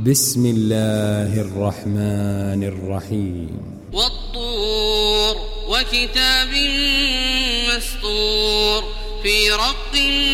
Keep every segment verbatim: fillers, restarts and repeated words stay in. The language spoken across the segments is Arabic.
بسم الله الرحمن الرحيم والطور وكتاب مسطور في رق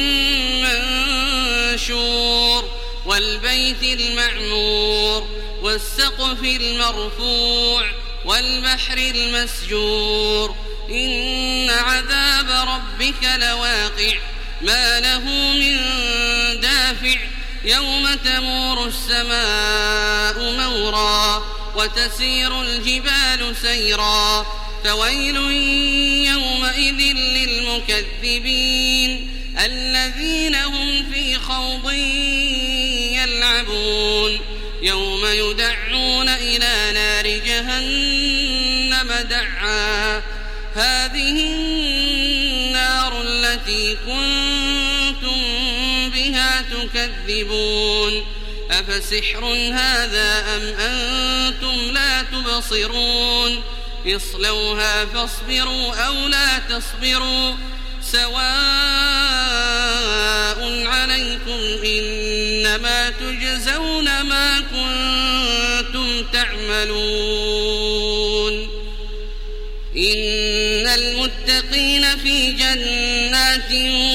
منشور والبيت المعمور والسقف المرفوع والبحر المسجور إن عذاب ربك لواقع ما له من دافع يوم تمور السماء مورا وتسير الجبال سيرا فويل يومئذ للمكذبين الذين هم في خوض يلعبون يوم يدعون إلى نار جهنم دعا هذه النار التي كنتم بها تكذبون أفسحر هذا أم أنتم لا تبصرون اصلوها فاصبروا أو لا تصبروا سواء عليكم إنما تجزون ما كنتم تعملون إن المتقين في جنات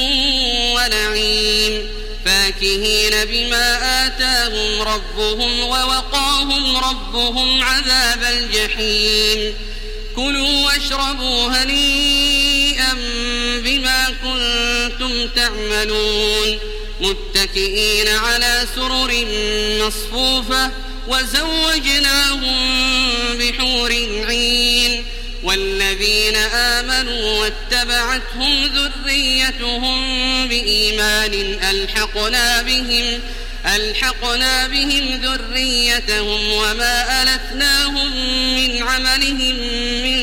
ونعيم فاكهين بما آتاهم ربهم ووقاهم ربهم عذاب الجحيم كلوا واشربوا هنيئا بما كنتم تعملون متكئين على سرر مصفوفة وزوجناهم بحور عين والذين آمنوا واتبعتهم ذريتهم بإيمان ألحقنا بهم ألحقنا بهم ذريتهم وما ألتناهم من عملهم من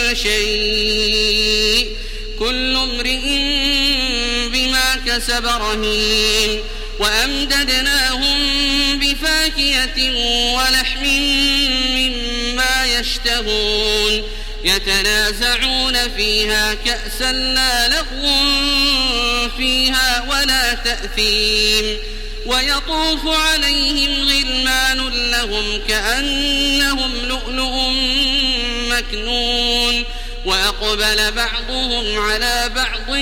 شيء كل امرئ بما كسب رهين وأمددناهم بفاكهة ولحم مما يشتهون يتنازعون فيها كأسا لا لغو فيها ولا تأثيم ويطوف عليهم غلمان لهم كأنهم لؤلؤ مكنون وأقبل بعضهم على بعض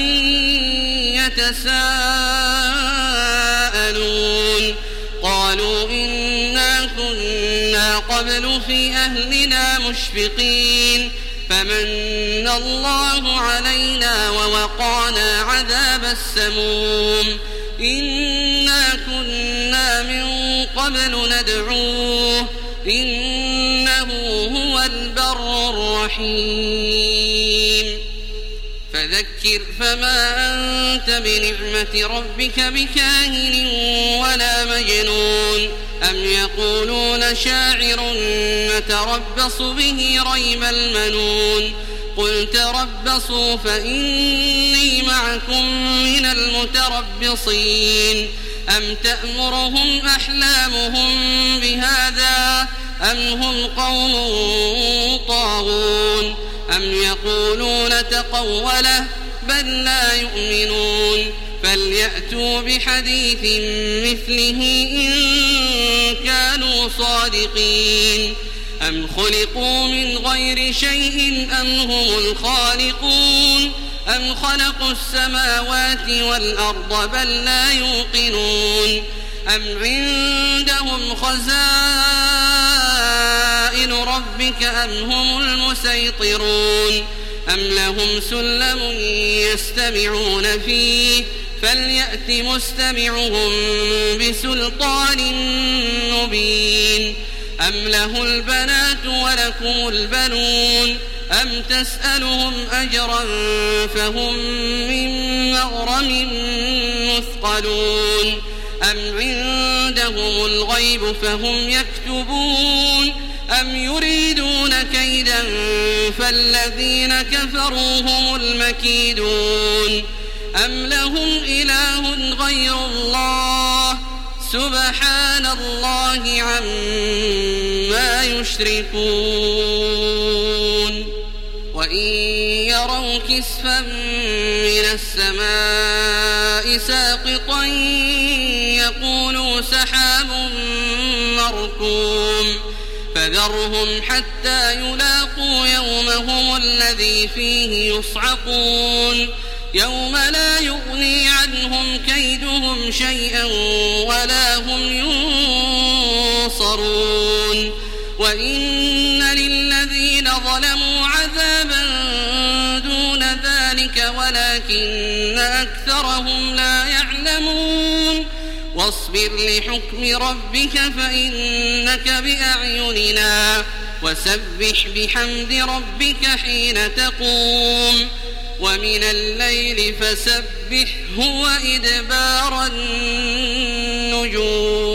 يتساءلون قالوا إنا كنا قبل في أهلنا مشفقين فمن الله علينا ووقانا عذاب السموم إنا كنا من قبل ندعوه إنه هو البر الرحيم فذكر فما أنت بنعمة ربك بكاهن ولا مجنون أم يقولون شاعر نتربص به ريب المنون قل تربصوا فإني معكم من المتربصين أم تأمرهم أحلامهم بهذا أم هم قوم طاغون أم يقولون تقوله بل لا يؤمنون فليأتوا بحديث مثله إن كانوا صادقين أم خلقوا من غير شيء أم هم الخالقون أم خلقوا السماوات والأرض بل لا يوقنون أم عندهم خزائن ربك أم هم المسيطرون أم لهم سلم يستمعون فيه فليأت مستمعهم بسلطان مبين أم له البنات ولكم البنون أم تسألهم أجرا فهم من مغرم مثقلون أم عندهم الغيب فهم يكتبون أم يريدون كيدا فالذين كفروا هم المكيدون أم لهم إله غير الله سبحان الله عما يشركون وإن يروا كسفا من السماء ساقطا يقولوا سحاب المركوم فذرهم حتى يلاقوا يومهم الذي فيه يصعقون يوم لا يغني عنهم كيدهم شيئا ولا هم ينصرون وإن للذين ظلموا عذابا دون ذلك ولكن أكثرهم لا يعلمون واصبر لحكم ربك فإنك بأعيننا وسبح بحمد ربك حين تقوم ومن الليل فسبحه وإدبار النجوم.